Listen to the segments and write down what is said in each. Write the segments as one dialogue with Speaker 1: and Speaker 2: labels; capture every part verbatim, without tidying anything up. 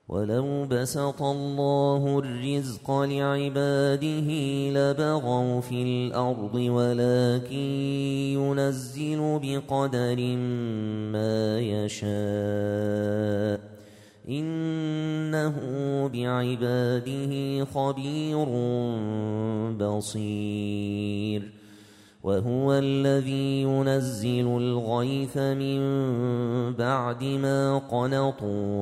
Speaker 1: ولو بسط الله الرزق لعباده لبغوا في الأرض ولكن ينزل بقدر ما يشاء إنه بعباده خبير بصير. وهو الذي ينزل الغيث من بعد ما قنطوا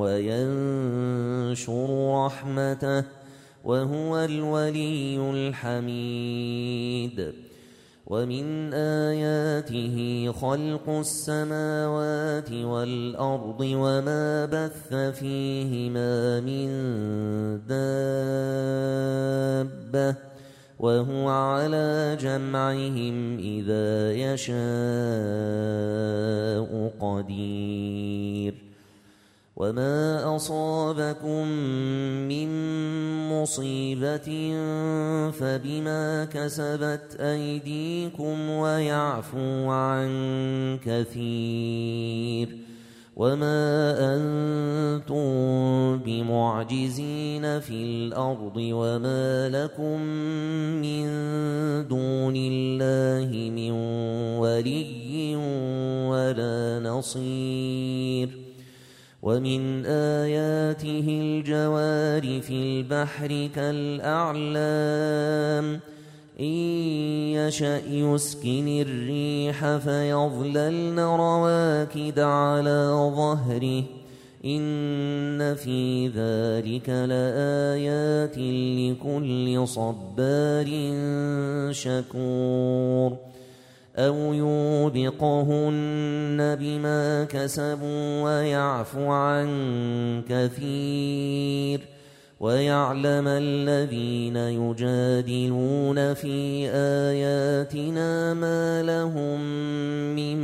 Speaker 1: وينشر رحمته وهو الولي الحميد. ومن آياته خلق السماوات والأرض وما بث فيهما من دابة وهو على جمعهم إذا يشاء قدير. وما أصابكم من مصيبة فبما كسبت أيديكم ويعفو عن كثير. وما أنتم بمعجزين في الأرض وما لكم من دون الله من ولي ولا نصير. ومن آياته الجوار في البحر كالأعلام إن يشأ يسكن الريح فيظللن رواكد على ظهره إن في ذلك لآيات لكل صبار شكور. أو يوبقهن بما كسبوا ويعفو عن كثير. ويعلم الذين يجادلون في آياتنا ما لهم من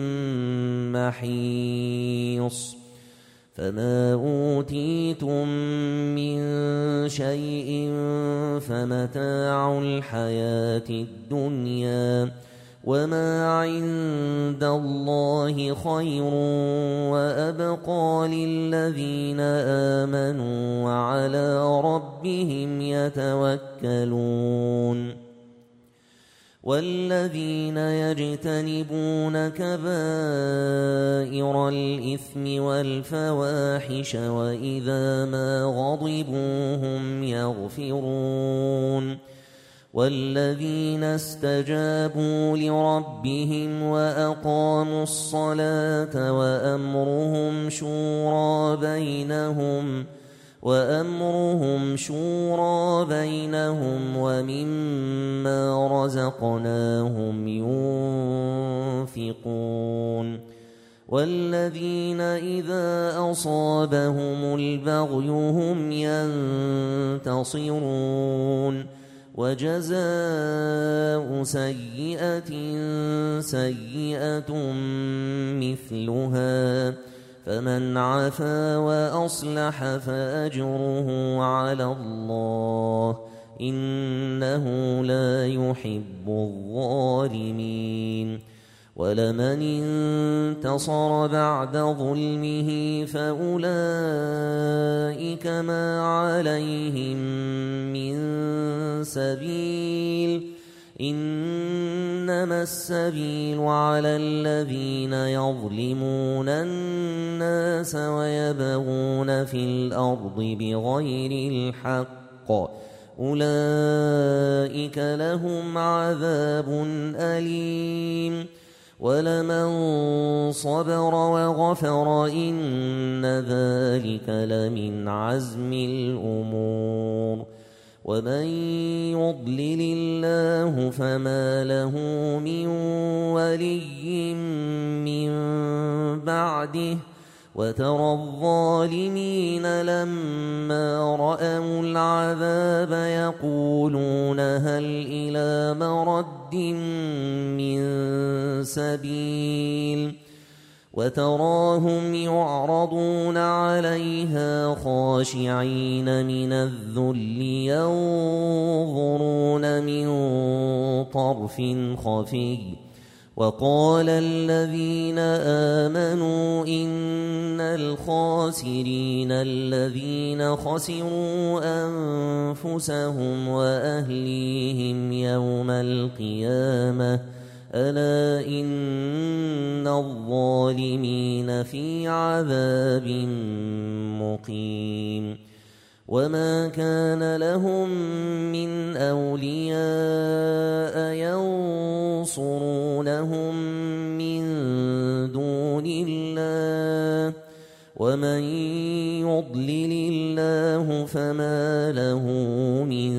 Speaker 1: محيص. فما أوتيتم من شيء فمتاع الحياة الدنيا وما عند الله خير وأبقى للذين آمنوا وعلى ربهم يتوكلون. والذين يجتنبون كبائر الإثم والفواحش وإذا ما غضبوا هم يغفرون. والذين استجابوا لربهم وأقاموا الصلاة وأمرهم شورى بينهم وأمرهم شورى بينهم ومما رزقناهم ينفقون. والذين إذا أصابهم البغي هم ينتصرون. وجزاء سيئة سيئة مثلها فمن عفا وأصلح فأجره على الله إنه لا يحب الظالمين. ولمن انتصر بعد ظلمه فأولئك ما عليهم من سبيل إنما السبيل على الذين يظلمون الناس ويبغون في الأرض بغير الحق أولئك لهم عذاب أليم. ولمن صبر وغفر إن ذلك لمن عزم الأمور. ومن يضلل الله فما له من ولي من بعده. وترى الظالمين لما رأوا العذاب يقولون هل إلى مرد من سبيل. وتراهم يعرضون عليها خاشعين من الذل ينظرون من طرف خفي وقال الذين آمنوا إن الخاسرين الذين خسروا أنفسهم وأهليهم يوم القيامة ألا إن الظالمين في عذاب مقيم وما كان لهم من أولياء ينصرونهم من دون الله ومن يضلل الله فما له من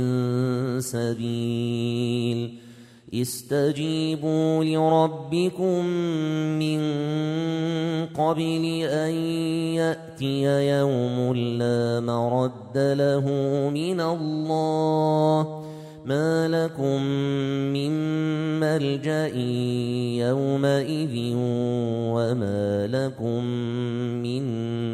Speaker 1: سبيل استجيبوا لربكم من قبل أن يأتي يوم لا مرد له من الله ما لكم من ملجأ يومئذ وما لكم من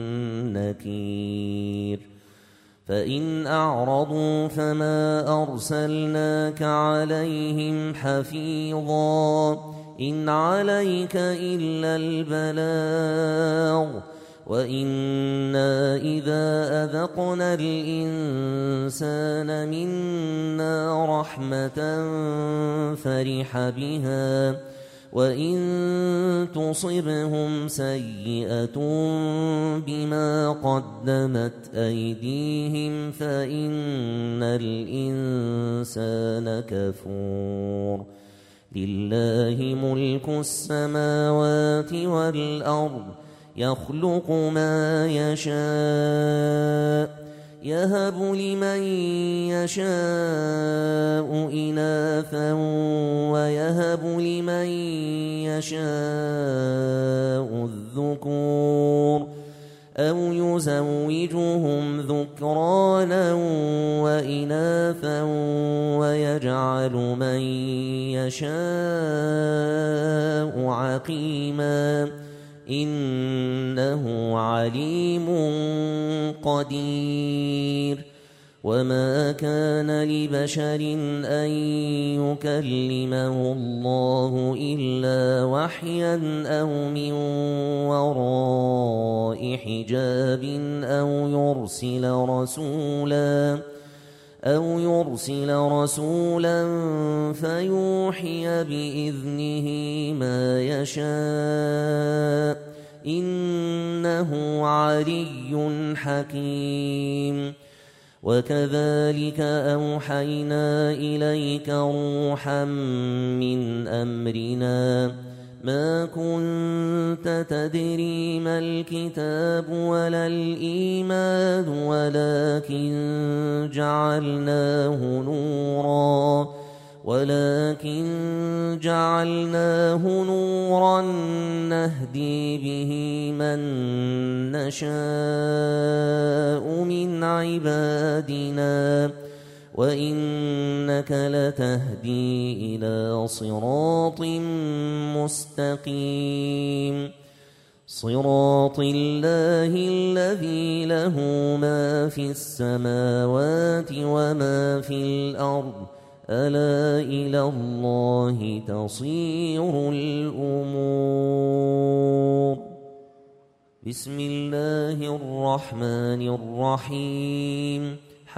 Speaker 1: نكير فإن أعرضوا فما أرسلناك عليهم حفيظا إن عليك إلا البلاغ وإنا إذا أذقنا الإنسان منا رحمة فرح بها وإن تصبهم سيئة بما قدمت أيديهم فإن الإنسان كفور لله ملك السماوات والأرض يخلق ما يشاء يهب لمن يشاء إناثا ويهب لمن يشاء الذكور أو يزوجهم ذكرانا وإناثا ويجعل من يشاء عقيما إنه عليم قدير وما كان لبشر أن يكلمه الله إلا وحيا أو من وراء حجاب أو يرسل رسولا أو يرسل رسولا فيوحي بإذنه ما يشاء إنه علي حكيم وكذلك أوحينا إليك روحا من أمرنا ما كنت تدري ما الكتاب ولا الإيمان ولكن جعلناه نورا ولكن جعلناه نورا نهدي به من نشاء من عبادنا وإنك لتهدي إلى صراط مستقيم صراط الله الذي له ما في السماوات وما في الأرض ألا إلى الله تصير الأمور بسم الله الرحمن الرحيم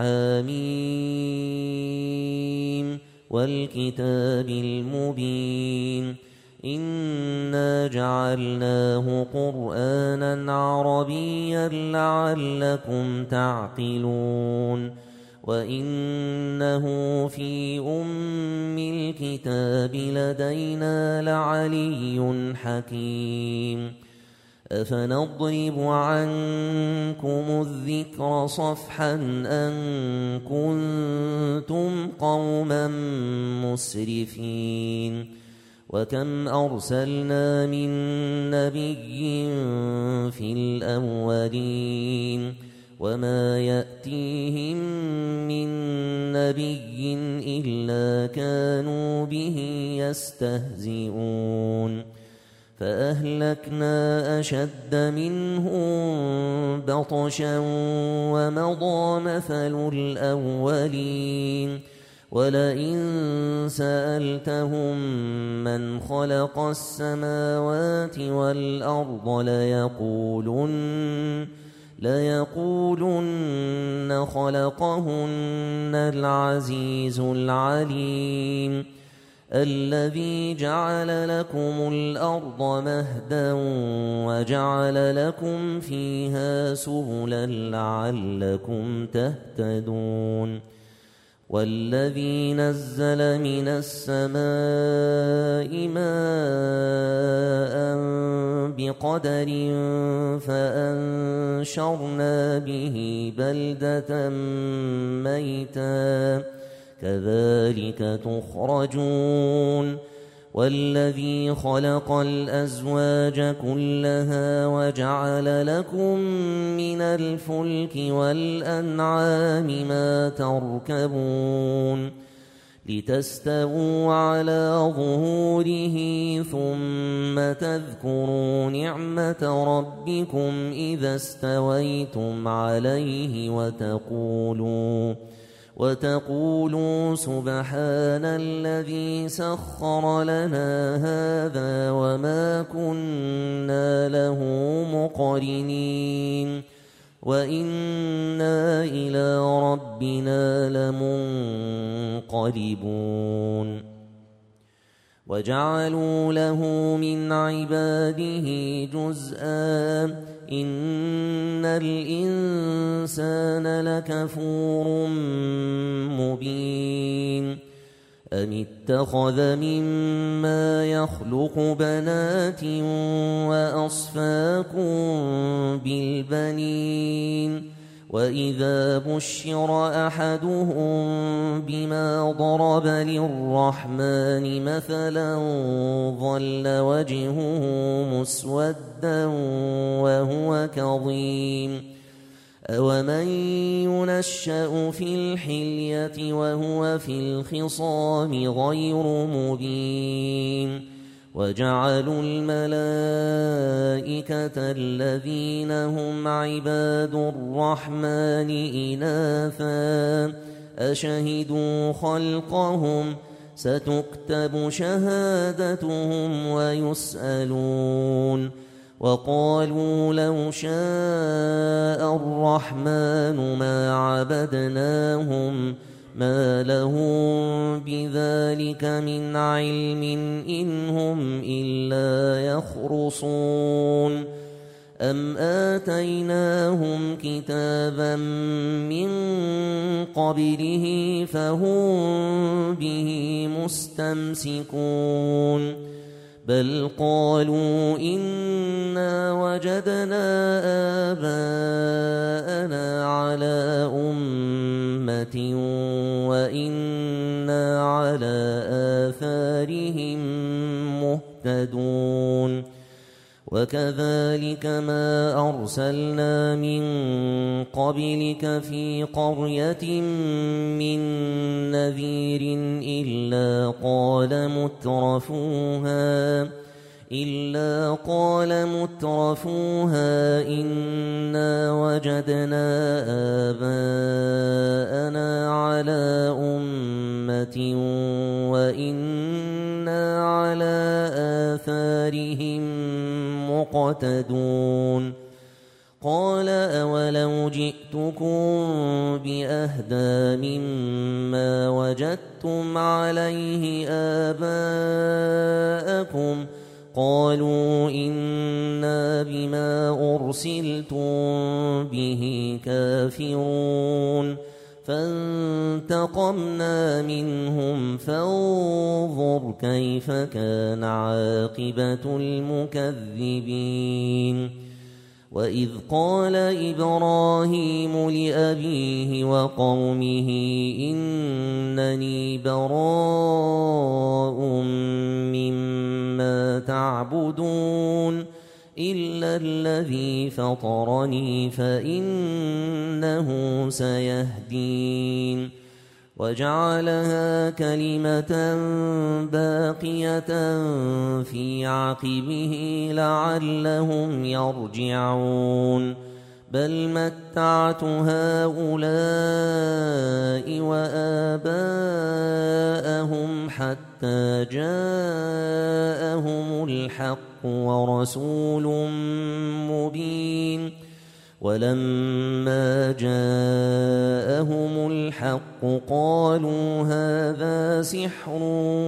Speaker 1: حميم والكتاب المبين إنا جعلناه قرآنا عربيا لعلكم تعقلون وإنه في أم الكتاب لدينا لعلي حكيم أفنضرب عنكم الذكر صفحا أن كنتم قوما مسرفين وكم أرسلنا من نبي في الأولين وما يأتيهم من نبي إلا كانوا به يستهزئون فأهلكنا أشد منهم بطشا ومضى مثل الأولين ولئن سألتهم من خلق السماوات والأرض ليقولن ليقولن خلقهن العزيز العليم الذي جعل لكم الأرض مهدا وجعل لكم فيها سبلا لعلكم تهتدون والذي نزل من السماء ماء بقدر فأنشرنا به بلدة ميتا كذلك تخرجون والذي خلق الأزواج كلها وجعل لكم من الفلك والأنعام ما تركبون لتستووا على ظهوره ثم تذكروا نعمة ربكم إذا استويتم عليه وتقولوا وتقولوا سبحان الذي سخر لنا هذا وما كنا له مقرنين وإنا إلى ربنا لمنقلبون وجعلوا له من عباده جزءا إن الإنسان لكفور مبين أم اتخذ مما يخلق بنات وأصفاكم بالبنين وإذا بشر أحدهم بما ضرب للرحمن مثلا ظل وجهه مسودا وهو كظيم أومن ينشأ في الحلية وهو في الخصام غير مبين وجعلوا الملائكة الذين هم عباد الرحمن إناثا أشهدوا خلقهم ستكتب شهادتهم ويسألون وقالوا لو شاء الرحمن ما عبدناهم ما لهم بذلك من علم إن هم إلا يخرصون أم آتيناهم كتابا من قبله فهم به مستمسكون بل قالوا إنا وجدنا آباءنا على أمة وإنا على آثارهم مهتدون وكذلك ما أرسلنا من قبلك في قرية من نذير إلا قال مترفوها إلا قال مترفوها إنا وجدنا آباءنا على أمة وإنا على آثارهم مقتدون قال أولو جئتكم بأهدى مما وجدتم عليه آباءكم قالوا إنا بما أرسلتم به كافرون فانتقمنا منهم فانظر كيف كان عاقبة المكذبين وإذ قال إبراهيم لأبيه وقومه إنني براء مما تعبدون إلا الذي فطرني فإنه سيهدين وجعلها كلمة باقية في عقبه لعلهم يرجعون بل متعت هؤلاء وآباءهم جاءهم الحق ورسول مبين ولما جاءهم الحق قالوا هذا سحر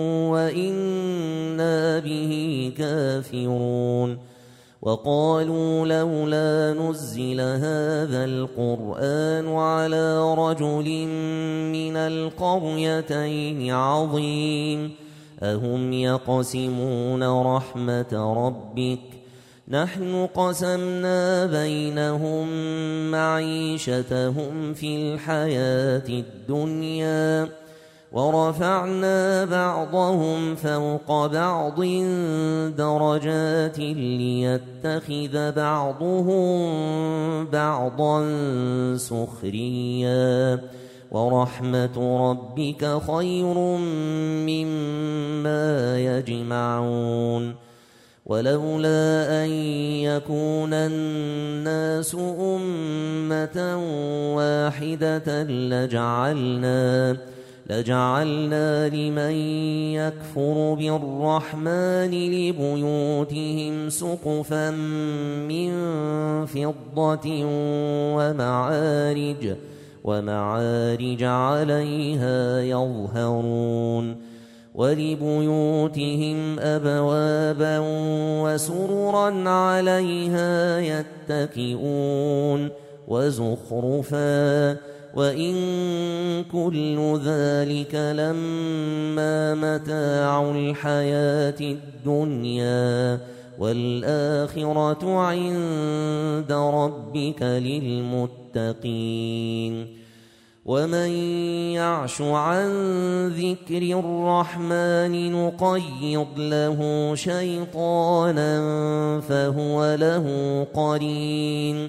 Speaker 1: وإنا به كافرون وقالوا لولا نزل هذا القرآن على رجل من القريتين عظيم أهم يقسمون رحمة ربك نحن قسمنا بينهم معيشتهم في الحياة الدنيا ورفعنا بعضهم فوق بعض درجات ليتخذ بعضهم بعضا سخريا ورحمة ربك خير مما يجمعون ولولا أن يكون الناس أمة واحدة لجعلنا لجعلنا لمن يكفر بالرحمن لبيوتهم سقفا من فضة ومعارج ومعارج عليها يظهرون ولبيوتهم أبوابا وسررا عليها يتكئون وزخرفا وإن كل ذلك لما متاع الحياة الدنيا والآخرة عند ربك للمتقين ومن يعش عن ذكر الرحمن نقيض له شيطانا فهو له قرين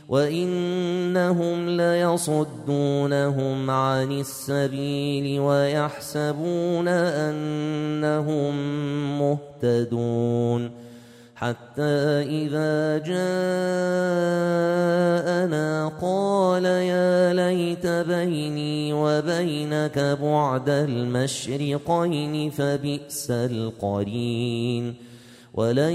Speaker 1: وإنهم ليصدونهم عن السبيل ويحسبون أنهم مهتدون حتى إذا جاءنا قال يا ليت بيني وبينك بعد المشرقين فبئس القرين ولن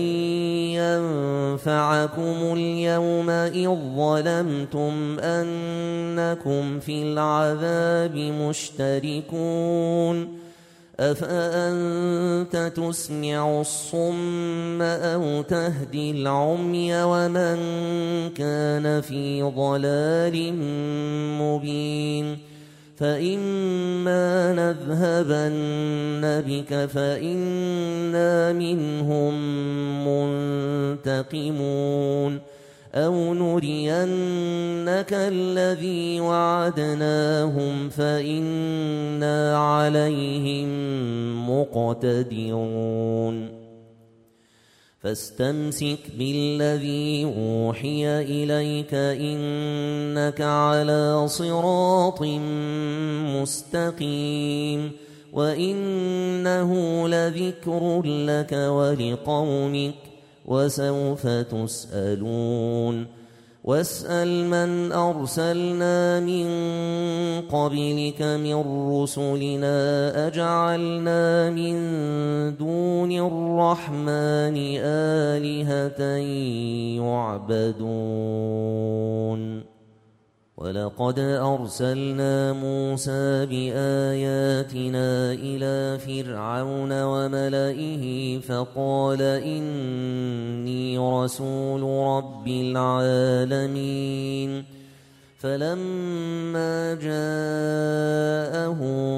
Speaker 1: ينفعكم اليوم إذ ظلمتم أنكم في العذاب مشتركون أفأنت تسمع الصم أو تهدي العمي ومن كان في ضلال مبين فإما نذهبن بك فإنا منهم منتقمون أو نرينك الذي وعدناهم فإنا عليهم مقتدرون فاستمسك بالذي أوحي إليك إنك على صراط مستقيم وإنه لذكر لك ولقومك وسوف تسألون واسأل من أرسلنا من قبلك من رسلنا أجعلنا من دون الرحمن آلهة يعبدون ولقد أرسلنا موسى بآياتنا إلى فرعون وملئه فقال إني رسول رب العالمين فلما جاءهم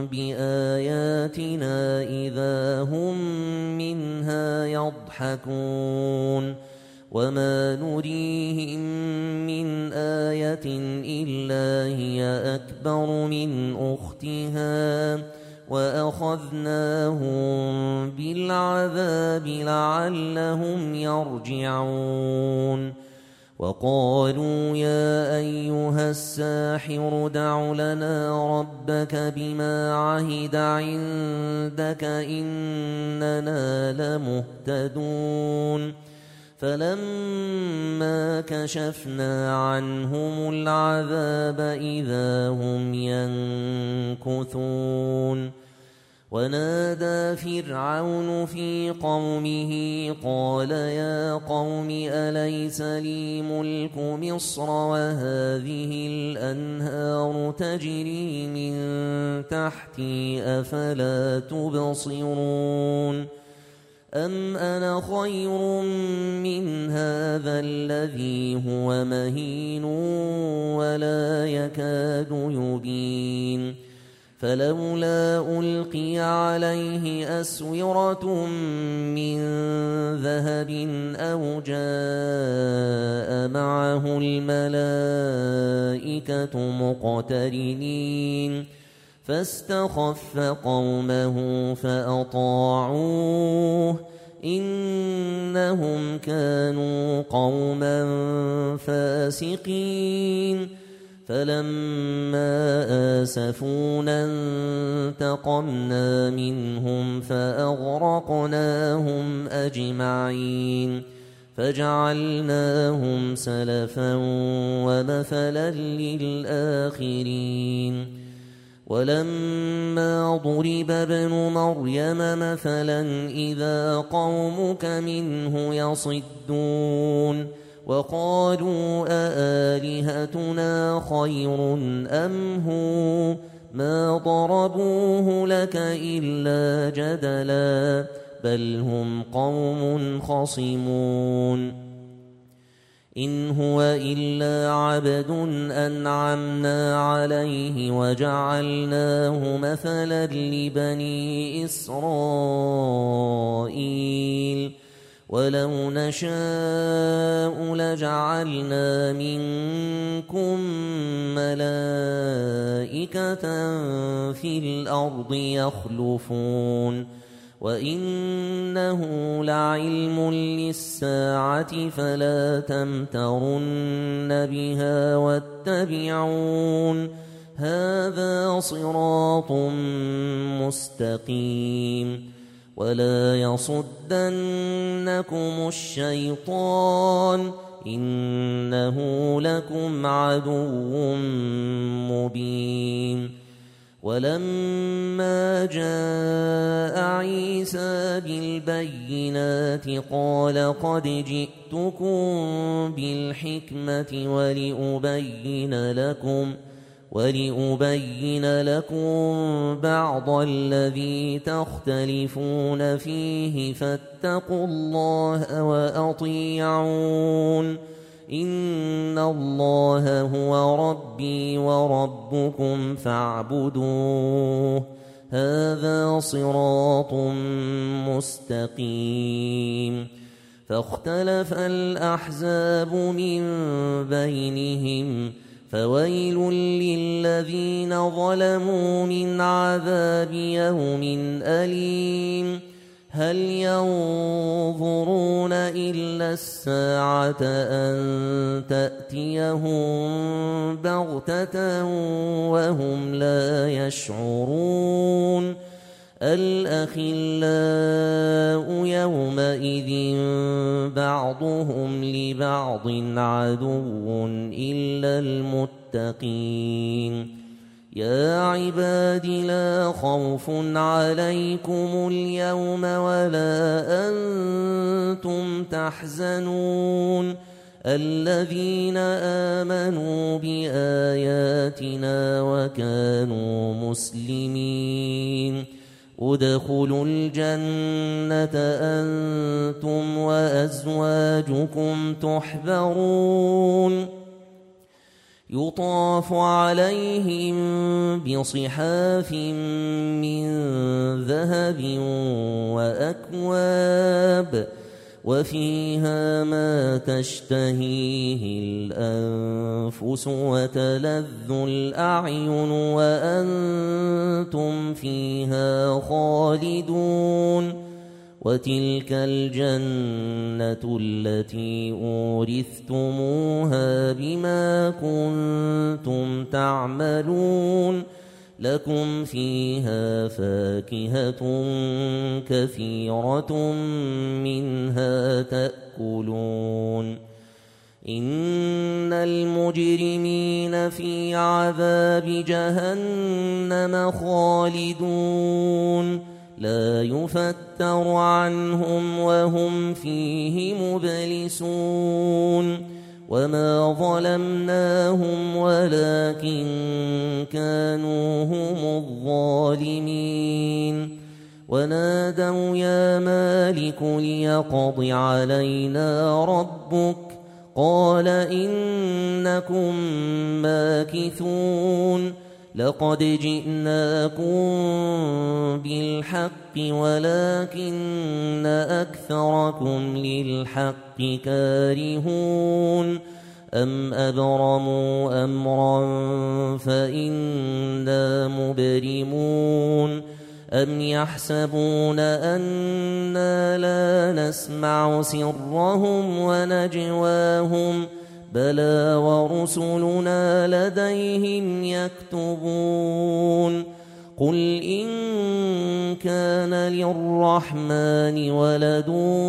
Speaker 1: بآياتنا إذا هم منها يضحكون وما نريهم من آية إلا هي أكبر من أختها وأخذناهم بالعذاب لعلهم يرجعون وقالوا يا أيها الساحر دع لنا ربك بما عهد عندك إننا لمهتدون فلما كشفنا عنهم العذاب إذا هم ينكثون ونادى فرعون في قومه قال يا قوم أليس لي ملك مصر وهذه الأنهار تجري من تحتي أفلا تبصرون أم أنا خير من هذا الذي هو مهين ولا يكاد يبين فلولا ألقي عليه أسورة من ذهب أو جاء معه الملائكة مقترنين فاستخف قومه فأطاعوه إنهم كانوا قوما فاسقين فلما آسفونا انتقمنا منهم فأغرقناهم أجمعين فجعلناهم سلفا ومثلا للآخرين ولما ضرب ابن مريم مثلا إذا قومك منه يصدون وقالوا أآلهتنا خير أم هو ما ضربوه لك إلا جدلا بل هم قوم خصمون إن هو إلا عبد أنعمنا عليه وجعلناه مثلا لبني إسرائيل ولو نشاء لجعلنا منكم ملائكة في الأرض يخلفون وإنه لعلم للساعة فلا تمترن بها واتبعون هذا صراط مستقيم ولا يصدنكم الشيطان إنه لكم عدو مبين ولما جاء عيسى بالبينات قال قد جئتكم بالحكمة ولأبين لكم ولأبين لكم بعض الذي تختلفون فيه فاتقوا الله وأطيعون إن الله هو ربي وربكم فاعبدوه هذا صراط مستقيم فاختلف الأحزاب من بينهم فويل للذين ظلموا من عذاب يوم أليم هل ينظرون إلا الساعة أن تأتيهم بغتة وهم لا يشعرون الأخلاء يومئذ بعضهم لبعض عدو إلا المتقين يا عباد لا خوف عليكم اليوم ولا أنتم تحزنون الذين آمنوا بآياتنا وكانوا مسلمين ادخلوا الجنة أنتم وأزواجكم تحبرون يطاف عليهم بصحاف من ذهب وأكواب وفيها ما تشتهيه الأنفس وتلذ الأعين وأنتم فيها خالدون وتلك الجنة التي أورثتموها بما كنتم تعملون لكم فيها فاكهة كثيرة منها تأكلون إن المجرمين في عذاب جهنم خالدون لا يفتر عنهم وهم فيه مبلسون وما ظلمناهم ولكن كانوا هم الظالمين ونادوا يا مالك ليقض علينا ربك قال إنكم ماكثون لقد جئناكم بالحق ولكن أكثركم للحق كارهون أم أبرموا أمرا فإنا مبرمون أم يحسبون أنا لا نسمع سرهم ونجواهم بلى ورسلنا لديهم يكتبون قل إن كان للرحمن ولد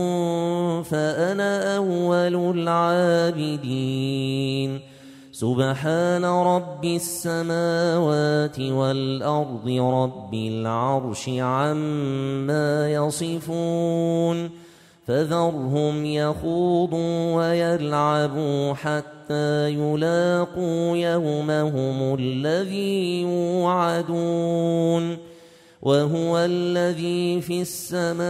Speaker 1: فأنا أول العابدين سبحان رب السماوات والأرض رب العرش عما يصفون فذرهم يخوضوا ويلعبوا حتى يلاقوا يومهم الذي يوعدون وهو الذي في السماء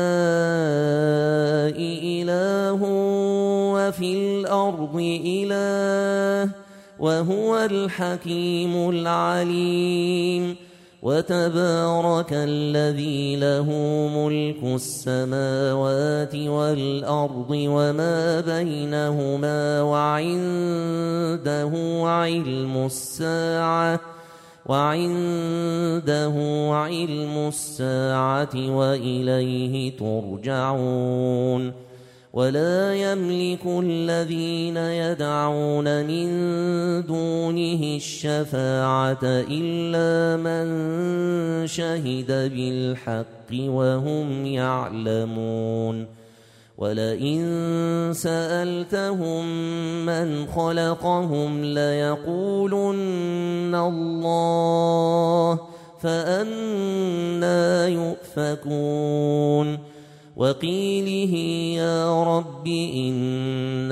Speaker 1: إله وفي الأرض إله وهو الحكيم العليم وتبارك الذي له ملك السماوات والأرض وما بينهما وعنده علم الساعة وعنده علم الساعة وإليه ترجعون ولا يملك الذين يدعون من دونه الشفاعة إلا من شهد بالحق وهم يعلمون ولئن سألتهم من خلقهم ليقولن الله فأنى يؤفكون وقيله يا رب إن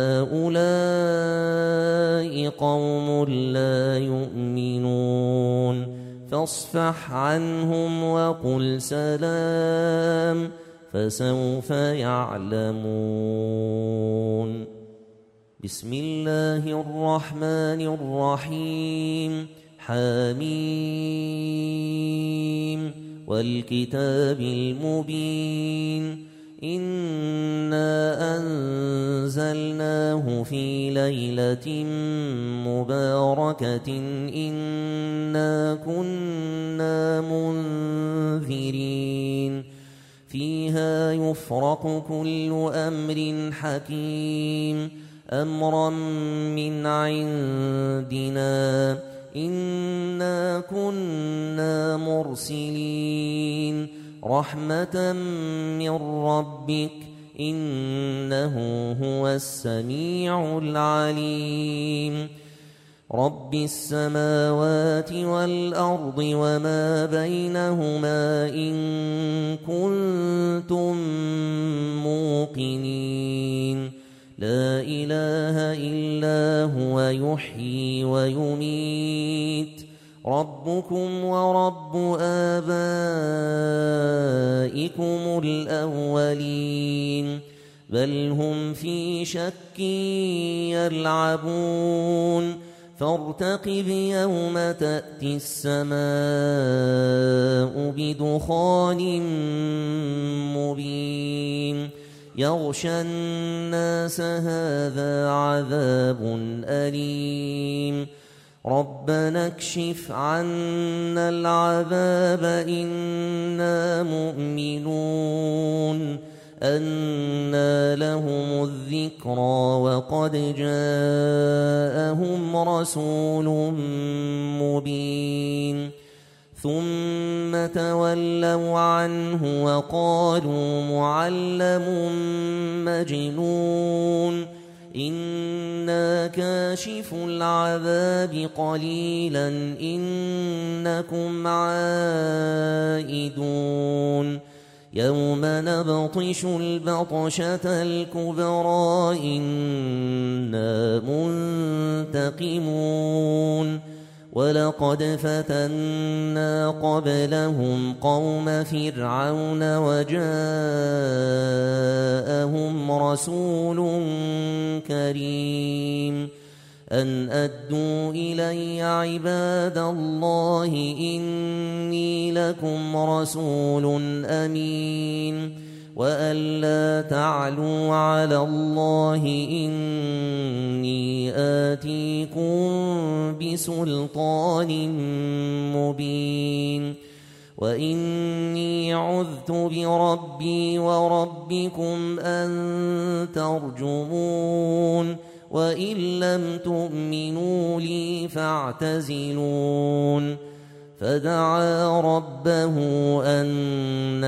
Speaker 1: هؤلاء قوم لا يؤمنون فاصفح عنهم وقل سلام فسوف يعلمون بسم الله الرحمن الرحيم حميم والكتاب المبين إنا أنزلناه في ليلة مباركة إنا كنا منذرين فيها يفرق كل أمر حكيم أمرا من عندنا إنا كنا مرسلين رحمة من ربك إنه هو السميع العليم رب السماوات والأرض وما بينهما إن كنتم موقنين لا إله إلا هو يحيي ويميت ربكم ورب آبائكم الأولين بل هم في شك يلعبون فارتقب يوم تأتي السماء بدخان مبين يغشى الناس هذا عذاب أليم ربنا اكشف عنا العذاب إنا مؤمنون أنى لهم الذكرى وقد جاءهم رسول مبين ثم تولوا عنه وقالوا معلم مجنون إنا كاشف العذاب قليلا إنكم عائدون يوم نبطش البطشة الكبرى إنا منتقمون ولقد فتنا قبلهم قوم فرعون وجاءهم رسول كريم أن أدوا إلي عباد الله إني لكم رسول أمين وأن لا تعلوا على الله إني آتيكم بسلطان مبين وإني عذت بربي وربكم أن ترجمون وإن لم تؤمنوا لي فاعتزلون فدعا ربه أن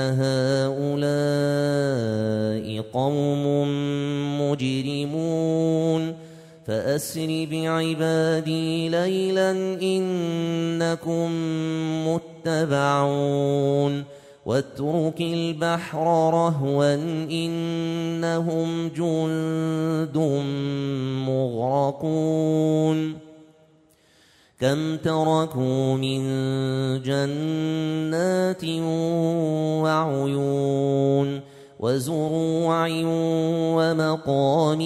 Speaker 1: هؤلاء قوم مجرمون فأسر بعبادي ليلا إنكم متبعون واترك البحر رهوا إنهم جند مغرقون كم تركوا من جنات وعيون وزروع ومقام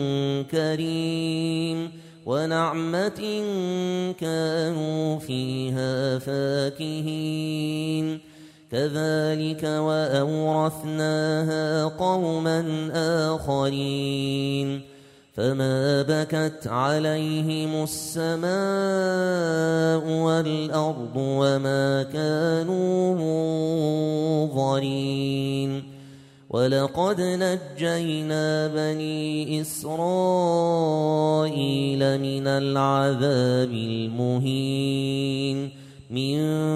Speaker 1: كريم ونعمة كانوا فيها فاكهين كذلك وأورثناها قوما آخرين فما بكت عليهم السماء والأرض وما كانوا منظرين ولقد نجينا بني إسرائيل من العذاب المهين من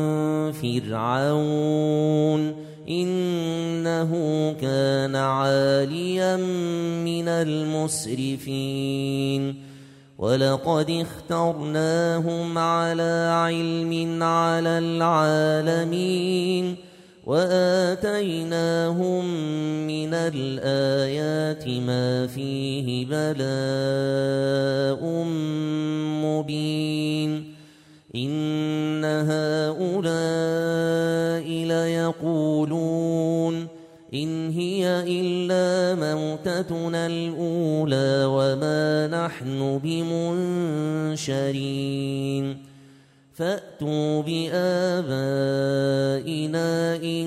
Speaker 1: فرعون إنه كان عاليا من المسرفين ولقد اخترناهم على علم على العالمين وآتيناهم من الآيات ما فيه بلاء مبين إن هؤلاء ليقولون إن هي إلا موتتنا الأولى وما نحن بمنشرين فأتوا بآبائنا إن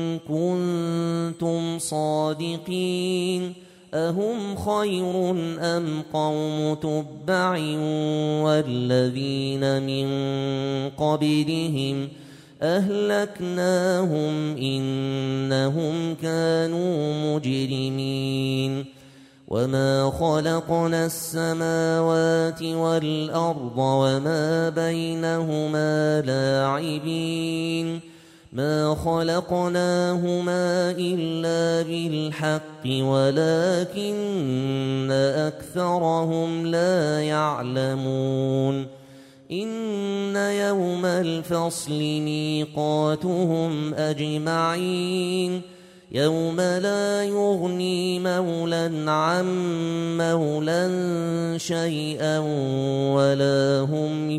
Speaker 1: كنتم صادقين أهم خير أم قوم تبع والذين من قبلهم أهلكناهم إنهم كانوا مجرمين وما خلقنا السماوات والأرض وما بينهما لاعبين ما خلقناهما إلا بالحق ولكن أكثرهم لا يعلمون إن يوم الفصل ميقاتهم أجمعين يوم لا يغني مولى عن مولى شيئا ولا هم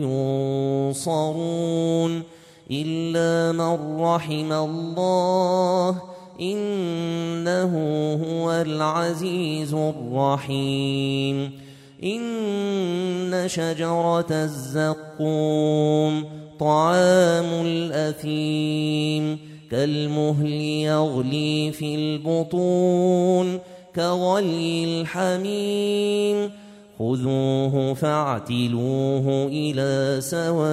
Speaker 1: ينصرون إلا من رحم الله إنه هو العزيز الرحيم إن شجرة الزقوم طعام الأثيم كالمهل يغلي في البطون كغلي الحميم خذوه فاعتلوه إلى سواء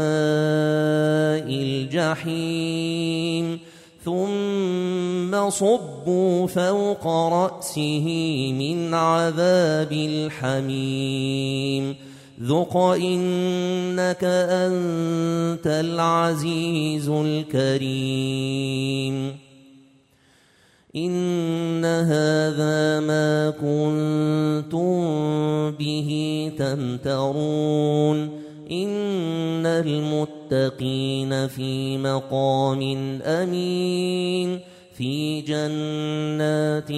Speaker 1: الجحيم ثم صبوا فوق رأسه من عذاب الحميم ذق إنك أنت العزيز الكريم إن هذا ما كنتم به تمترون إن المتقين في مقام أمين في جنات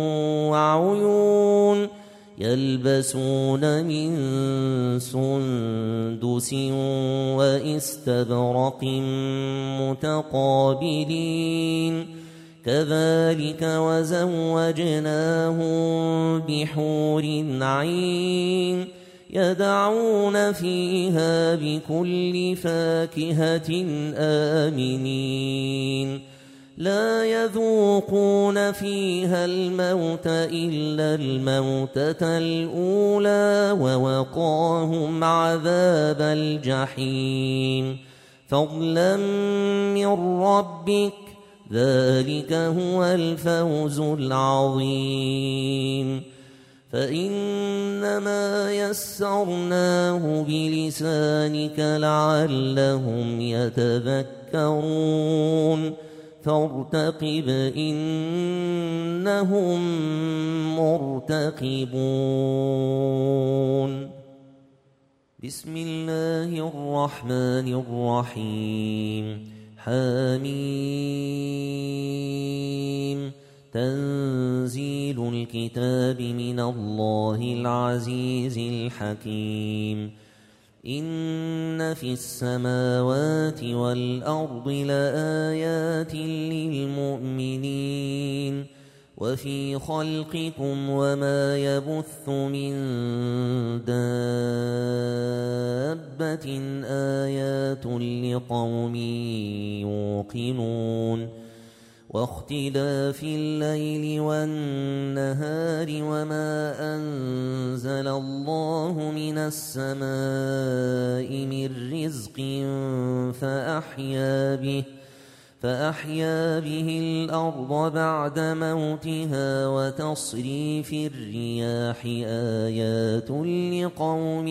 Speaker 1: وعيون يلبسون من سندس وإستبرق متقابلين كذلك وزوجناهم بحور عين يدعون فيها بكل فاكهة آمنين لا يذوقون فيها الموت إلا الموتة الأولى ووقاهم عذاب الجحيم فضلا من ربك ذلك هو الفوز العظيم فإنما يسرناه بلسانك لعلهم يتذكرون فارتقب إنهم مرتقبون بسم الله الرحمن الرحيم حميم تنزيل الكتاب من الله العزيز الحكيم إن في السماوات والأرض لآيات للمؤمنين وفي خلقكم وما يبث من دابة آيات لقوم يوقنون واختلاف الليل والنهار وما أنزل الله من السماء من رزق فأحيا به فأحيا به الأرض بعد موتها وتصريف الرياح آيات لقوم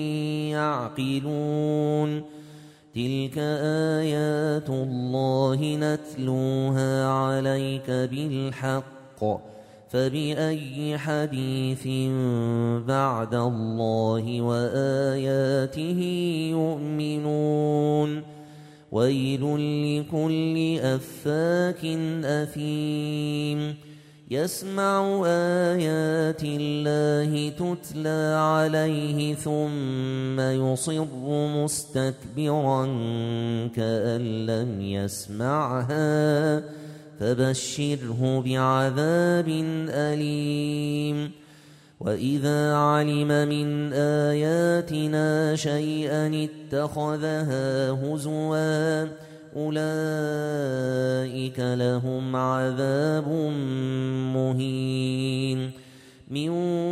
Speaker 1: يعقلون تلك آيات الله نتلوها عليك بالحق فبأي حديث بعد الله وآياته يؤمنون ويل لكل أفاك أثيم يسمع آيات الله تتلى عليه ثم يصر مستكبرا كأن لم يسمعها فبشره بعذاب أليم وإذا علم من آياتنا شيئا اتخذها هزوا أولئك لهم عذاب مهين من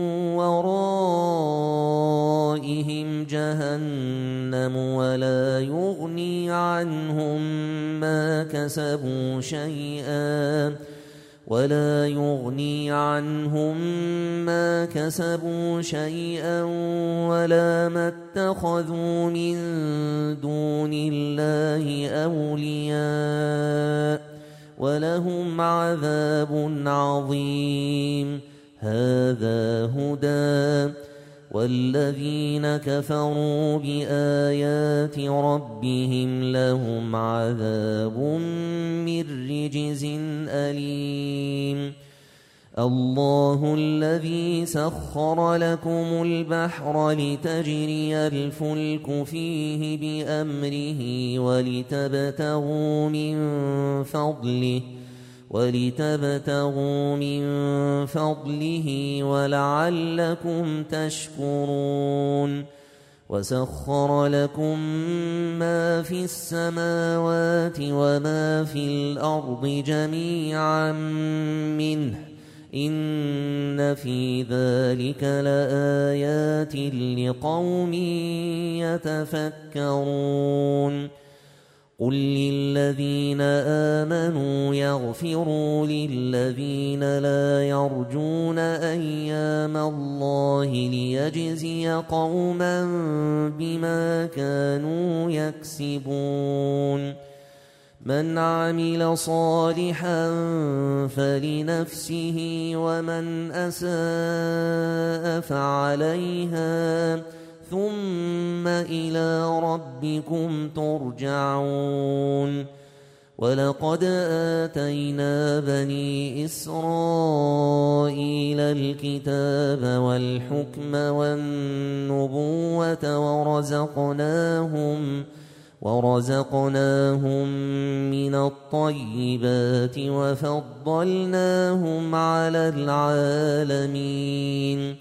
Speaker 1: ورائهم جهنم ولا يغني عنهم ما كسبوا شيئا ولا يغني عنهم ما كسبوا شيئا ولا ما اتخذوا من دون الله أولياء ولهم عذاب عظيم هذا هدى والذين كفروا بآيات ربهم لهم عذاب من رجز أليم الله الذي سخر لكم البحر لتجري الفلك فيه بأمره ولتبتغوا من فضله ولتبتغوا من فضله ولعلكم تشكرون وسخر لكم ما في السماوات وما في الأرض جميعا منه إن في ذلك لآيات لقوم يتفكرون قل للذين آمنوا يغفروا للذين لا يرجون أيام الله ليجزي قوما بما كانوا يكسبون من عمل صالحا فلنفسه ومن أساء فعليها ثم إلى ربكم ترجعون ولقد آتينا بني إسرائيل الكتاب والحكم والنبوة ورزقناهم ورزقناهم من الطيبات وفضلناهم على العالمين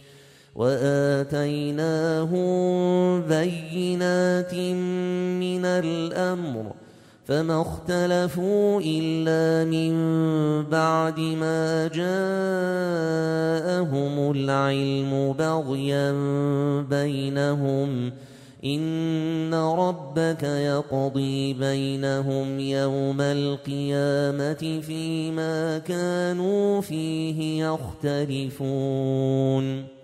Speaker 1: وآتيناهم بينات من الأمر فما اختلفوا إلا من بعد ما جاءهم العلم بغيا بينهم إن ربك يقضي بينهم يوم القيامة فيما كانوا فيه يختلفون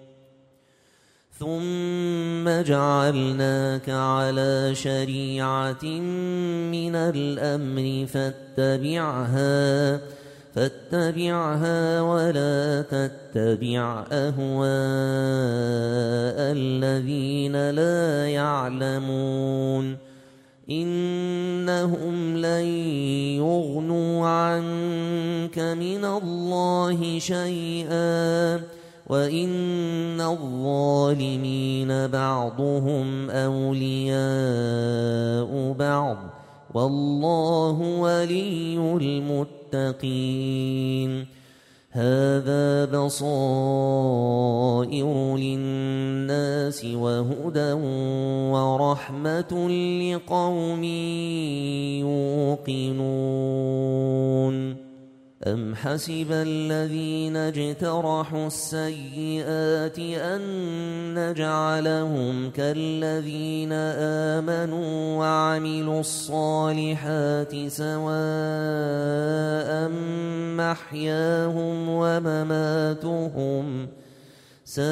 Speaker 1: ثم جعلناك على شريعة من الأمر فاتبعها فاتبعها ولا تتبع أهواء الذين لا يعلمون إنهم لن يغنوا عنك من الله شيئا وإن الظالمين بعضهم أولياء بعض والله ولي المتقين هذا بصائر للناس وهدى ورحمة لقوم يوقنون أم حسب الذين اجترحوا السيئات أن نجعلهم كالذين آمنوا وعملوا الصالحات سواء محياهم ومماتهم ساء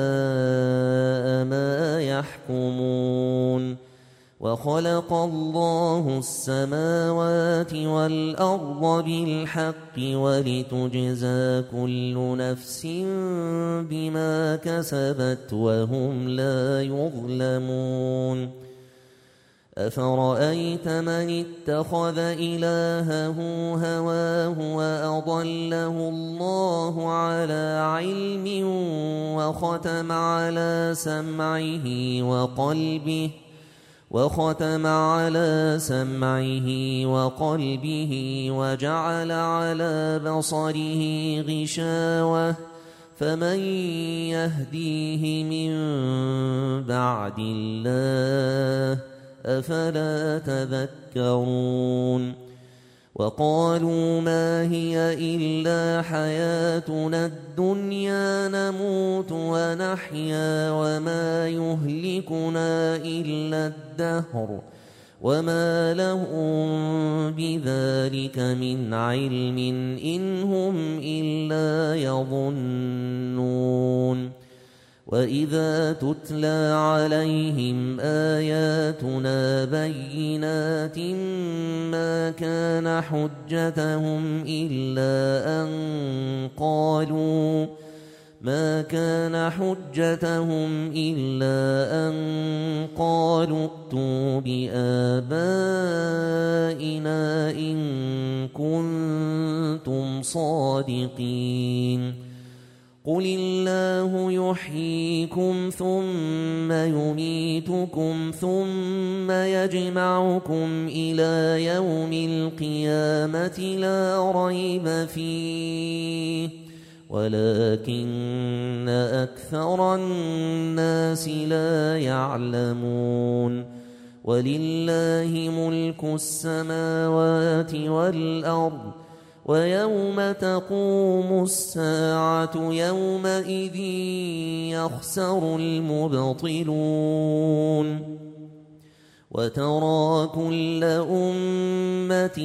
Speaker 1: ما يحكمون وخلق الله السماوات والأرض بالحق ولتجزى كل نفس بما كسبت وهم لا يظلمون أفرأيت من اتخذ إلهه هواه وأضله الله على علم وختم على سمعه وقلبه وختم على سمعه وقلبه وجعل على بصره غشاوة فمن يهديه من بعد الله أفلا تذكرون وقالوا ما هي إلا حياتنا الدنيا نموت ونحيا وما يهلكنا إلا الدهر وما لهم بذلك من علم إن هم إلا يظنون وإذا تتلى عليهم آياتنا بينات ما كان حجتهم إلا أن قالوا ما كان حجتهم إلا أن قالوا ائتوا بآبائنا إن كنتم صادقين قل الله يحييكم ثم يميتكم ثم يجمعكم إلى يوم القيامة لا ريب فيه ولكن أكثر الناس لا يعلمون ولله ملك السماوات والأرض ويوم تقوم الساعة يومئذ يخسر المبطلون وترى كل أمة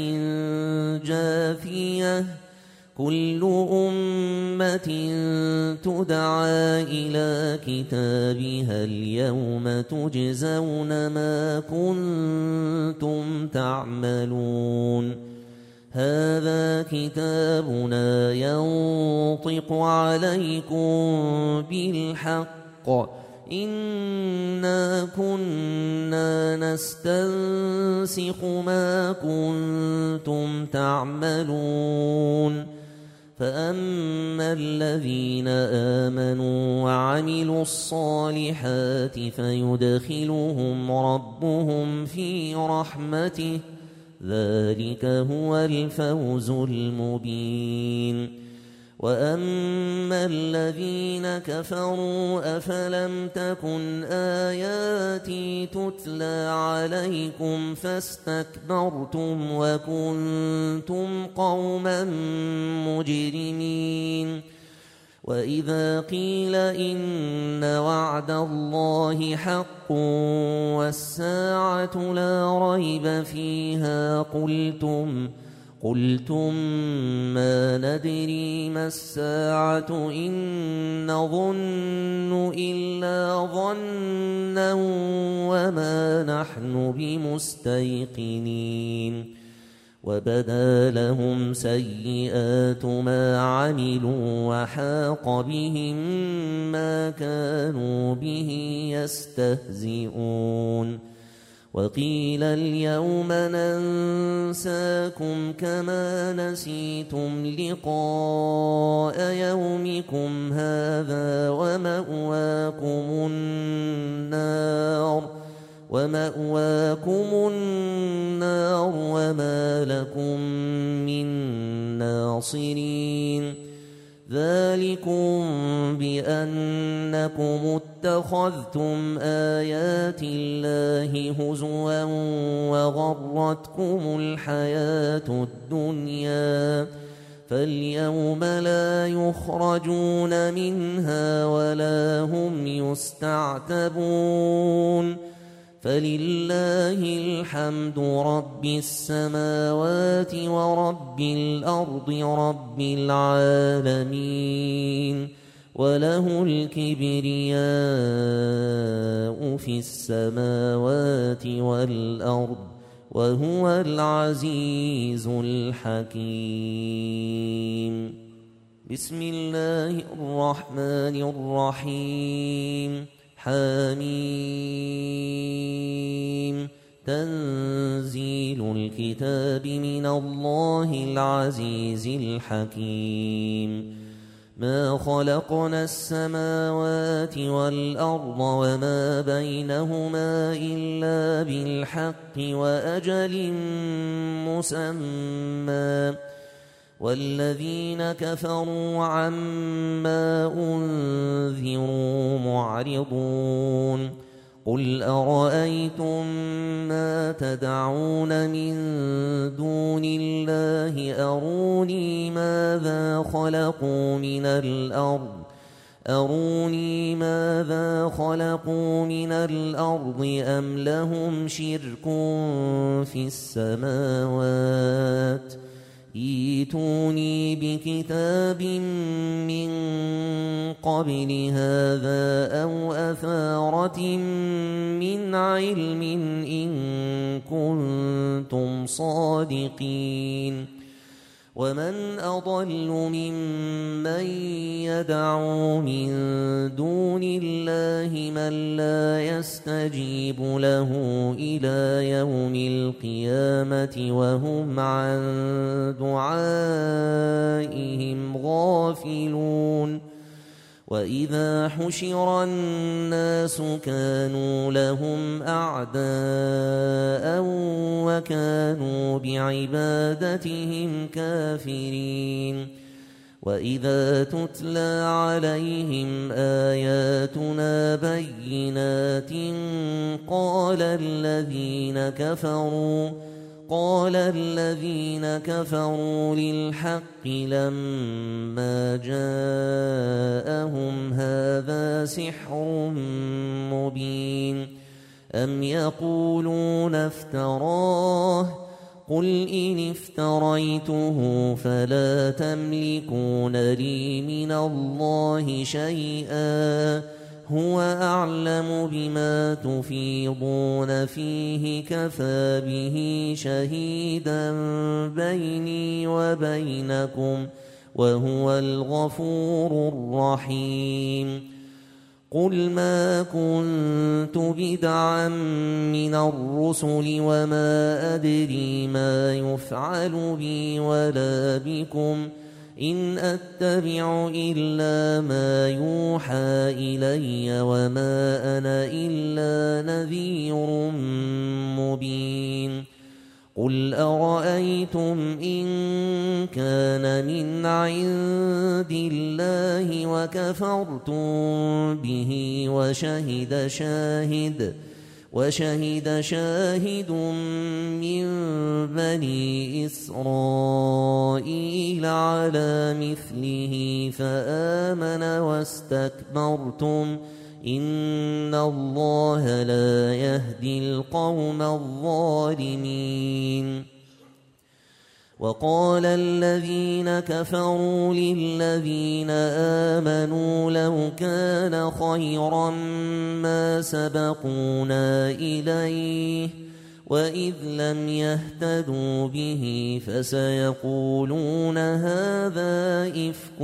Speaker 1: جاثية كل أمة تدعى إلى كتابها اليوم تجزون ما كنتم تعملون هذا كتابنا ينطق عليكم بالحق إنا كنا نستنسخ ما كنتم تعملون فأما الذين آمنوا وعملوا الصالحات فيدخلهم ربهم في رحمته ذلك هو الفوز المبين وأما الذين كفروا أفلم تكن آياتي تتلى عليكم فاستكبرتم وكنتم قوما مجرمين وإذا قيل إن وعد الله حق والساعة لا ريب فيها قلتم قلتم ما ندري ما الساعة إن نظن إلا ظنا وما نحن بمستيقنين وبدا لهم سيئات ما عملوا وحاق بهم ما كانوا به يستهزئون وقيل اليوم ننساكم كما نسيتم لقاء يومكم هذا ومأواكم النار ومأواكم النار وما لكم من ناصرين ذلكم بأنكم اتخذتم آيات الله هزوا وغرتكم الحياة الدنيا فاليوم لا يخرجون منها ولا هم يستعتبون فلله الحمد رب السماوات ورب الأرض رب العالمين وله الكبرياء في السماوات والأرض وهو العزيز الحكيم بسم الله الرحمن الرحيم حميم تنزيل الكتاب من الله العزيز الحكيم ما خلقنا السماوات والأرض وما بينهما إلا بالحق وأجل مسمى والذين كفروا عما أنذروا معرضون قل أرأيتم ما تدعون من دون الله أروني ماذا خلقوا من الأرض أروني ماذا خلقوا من الأرض أم لهم شرك في السماوات ائتوني بكتاب من قبل هذا أو أثارة من علم إن كنتم صادقين ومن أضل ممن يدعو من دون الله من لا يستجيب له إلى يوم القيامة وهم عن دعائهم غافلون وإذا حشر الناس كانوا لهم أعداء وكانوا بعبادتهم كافرين وإذا تتلى عليهم آياتنا بينات قال الذين كفروا قال الذين كفروا للحق لما جاءهم هذا سحر مبين أم يقولون افتراه قل إن افتريته فلا تملكون لي من الله شيئا هو أعلم بما تفيضون فيه كفى به شهيدا بيني وبينكم وهو الغفور الرحيم قل ما كنت بدعا من الرسل وما أدري ما يفعل بي ولا بكم إن أتبع إلا ما يوحى إلي وما أنا إلا نذير مبين قل أرأيتم إن كان من عند الله وكفرتم به وشهد شاهد وشهد شاهد من بني إسرائيل على مثله فآمن واستكبرتم إن الله لا يهدي القوم الظالمين وقال الذين كفروا للذين آمنوا لو كان خيرا ما سبقونا إليه وإذ لم يهتدوا به فسيقولون هذا إفك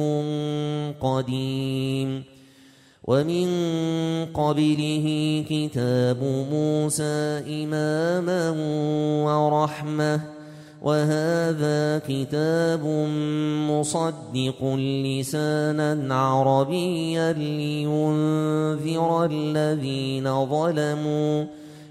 Speaker 1: قديم ومن قبله كتاب موسى إماما ورحمة وهذا كتاب مصدق لسانا عربيا لينذر الذين ظلموا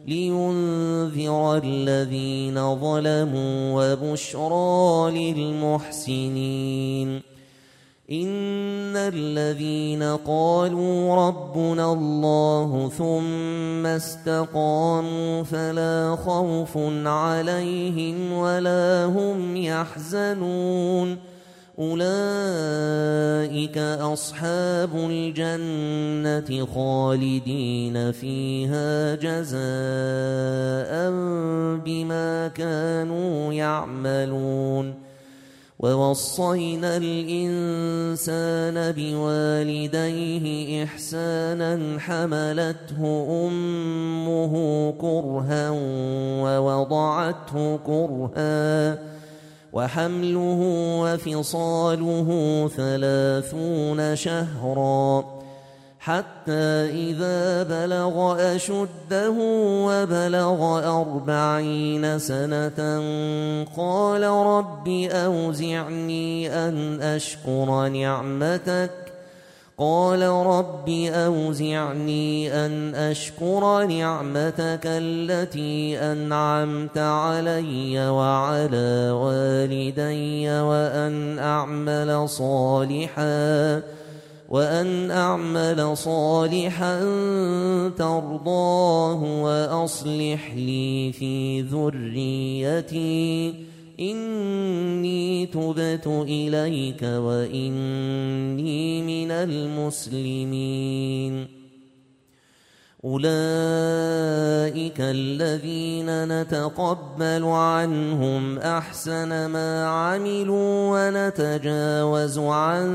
Speaker 1: لينذر الذين ظلموا وبشرى للمحسنين إن الذين قالوا ربنا الله ثم استقاموا فلا خوف عليهم ولا هم يحزنون أولئك أصحاب الجنة خالدين فيها جزاء بما كانوا يعملون ووصينا الإنسان بوالديه إحسانا حملته أمه كرها ووضعته كرها وحمله وفصاله ثلاثون شهرا حتى إذا بلغ أشده وبلغ أربعين سنة قال رب أوزعني أن أشكر نعمتك قال رب أوزعني أن أشكر نعمتك التي أنعمت علي وعلى والدي وأن أعمل صالحا وأن أعمل صالحا ترضاه وأصلح لي في ذريتي إني تبت إليك وإني من المسلمين أولئك الذين نتقبل عنهم أحسن ما عملوا ونتجاوز عن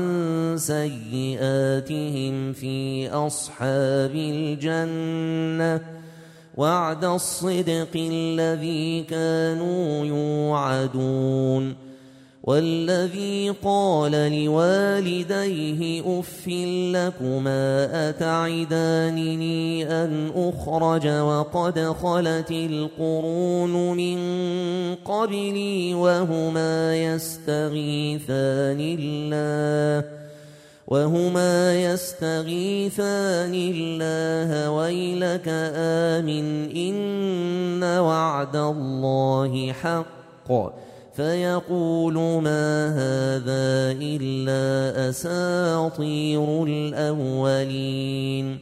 Speaker 1: سيئاتهم في أصحاب الجنة وعد الصدق الذي كانوا يوعدون والذي قال لوالديه أف لكما أتعدانني أن أخرج وقد خلت القرون من قبلي وهما يستغيثان الله وهما يستغيثان الله ويلك آمن إن وعد الله حق فيقول ما هذا إلا أساطير الأولين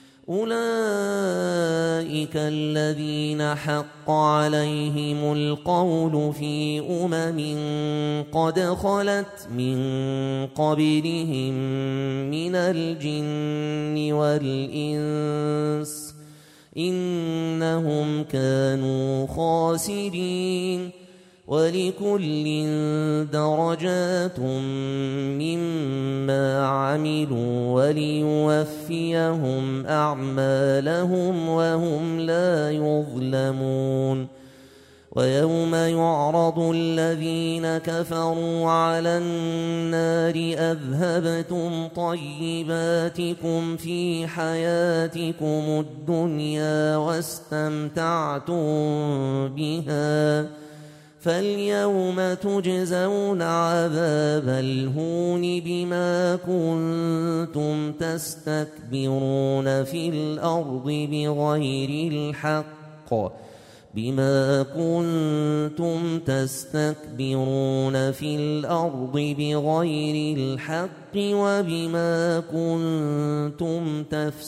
Speaker 1: أولئك الذين حق عليهم القول في أمم قد خلت من قبلهم من الجن والإنس إنهم كانوا خاسرين ولكل درجات مما عملوا وليوفيهم أعمالهم وهم لا يظلمون. ويوم يعرض الذين كفروا على النار أذهبتم طيباتكم في حياتكم الدنيا واستمتعتم بها فاليوم تجزون عذاب الهون بما كنتم تستكبرون في الأرض بغير الحق بما كنتم تستكبرون في الأرض بغير الحق وبما كنتم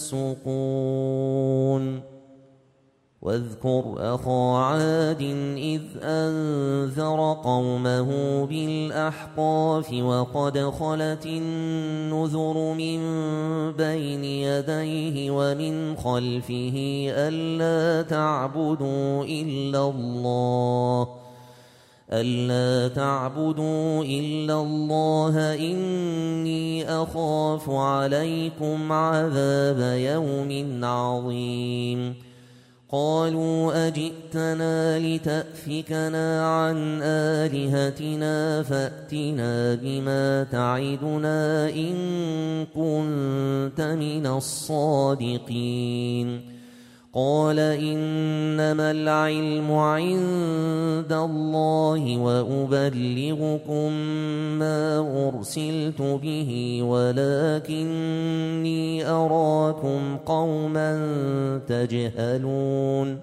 Speaker 1: تفسقون. واذكر أخا عاد إذ أنذر قومه بالأحقاف وقد خلت النذر من بين يديه ومن خلفه ألا تعبدوا إلا الله ألا تعبدوا إلا الله إني أخاف عليكم عذاب يوم عظيم. قالوا أجئتنا لتأفكنا عن آلهتنا فأتنا بما تعدنا إن كنت من الصادقين. قال إنما العلم عند الله وأبلغكم ما أرسلت به ولكني أراكم قوما تجهلون.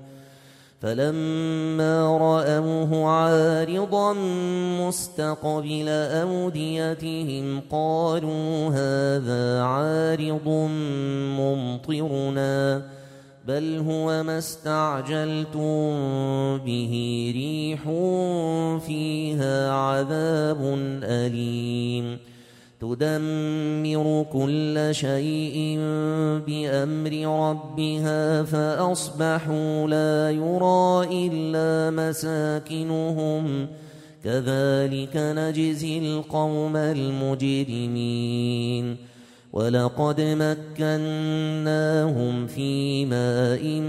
Speaker 1: فلما رأوه عارضا مستقبل أوديتهم قالوا هذا عارض ممطرنا بل هو ما استعجلتم به ريح فيها عذاب أليم تدمر كل شيء بأمر ربها فأصبحوا لا يرى إلا مساكنهم كذلك نجزي القوم المجرمين. ولقد مكناهم في ماء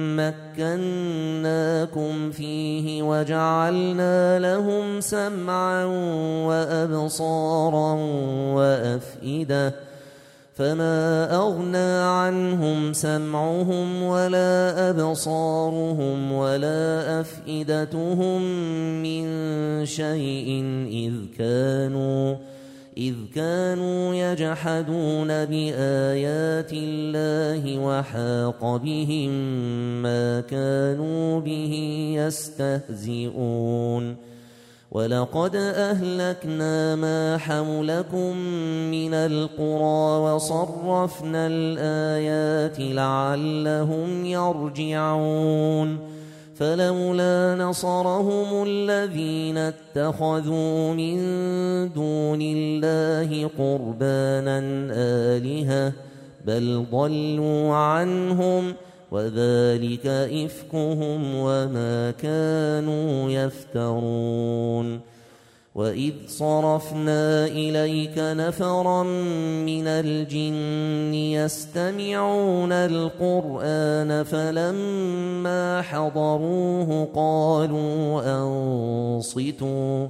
Speaker 1: مكناكم فيه وجعلنا لهم سمعا وأبصارا وأفئدة فما أغنى عنهم سمعهم ولا أبصارهم ولا أفئدتهم من شيء إذ كانوا إذ كانوا يجحدون بآيات الله وحاق بهم ما كانوا به يستهزئون. ولقد أهلكنا ما حولكم من القرى وصرفنا الآيات لعلهم يرجعون. فلولا نصرهم الذين اتخذوا من دون الله قربانا آلهة بل ضلوا عنهم وذلك إفكهم وما كانوا يفترون. وإذ صرفنا إليك نفرا من الجن يستمعون القرآن فلما حضروه قالوا أنصتوا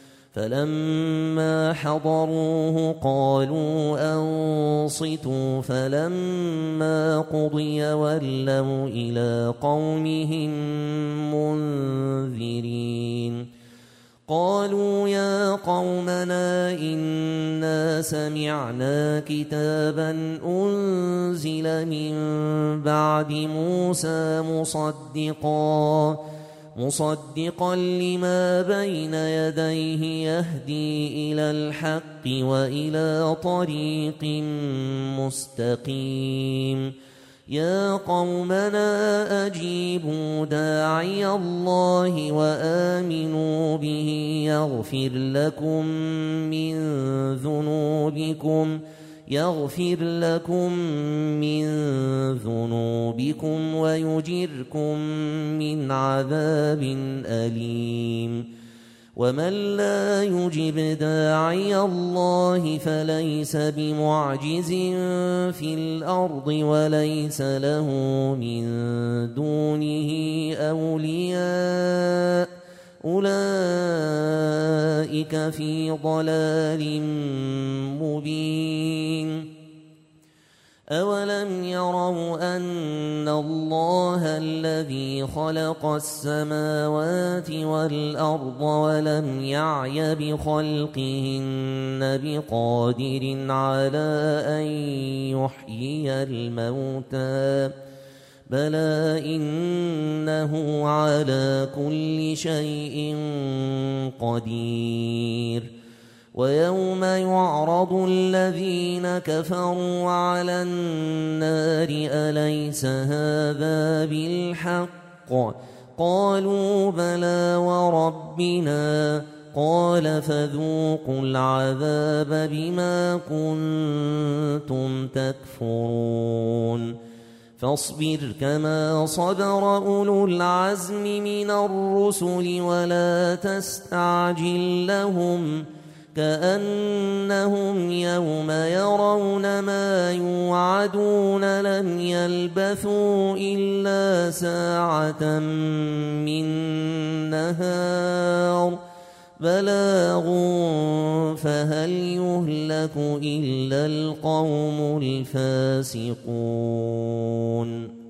Speaker 1: فلما حضروه قالوا أنصتوا فلما قضي ولوا إلى قومهم منذرين. قالوا يا قومنا إنا سمعنا كتابا أنزل من بعد موسى مصدقا مصدقا لما بين يديه يهدي إلى الحق وإلى طريق مستقيم. يا قومنا أجيبوا داعي الله وآمنوا به يغفر لكم من ذنوبكم يغفر لكم من ذنوبكم ويجركم من عذاب أليم. ومن لا يجب داعي الله فليس بمعجز في الأرض وليس له من دونه أولياء أولئك في ضلال مبين أولم يروا أن الله الذي خلق السماوات والأرض ولم يعي بخلقهن بقادر على أن يحيي الموتى بلى إنه على كل شيء قدير ويوم يعرض الذين كفروا على النار أليس هذا بالحق قالوا بلى وربنا قال فذوقوا العذاب بما كنتم تكفرون فاصبر كما صبر أولو العزم من الرسل ولا تستعجل لهم كأنهم يوم يرون ما يوعدون لم يلبثوا إلا ساعة من نهار بلاغ فهل يهلك إلا القوم الفاسقون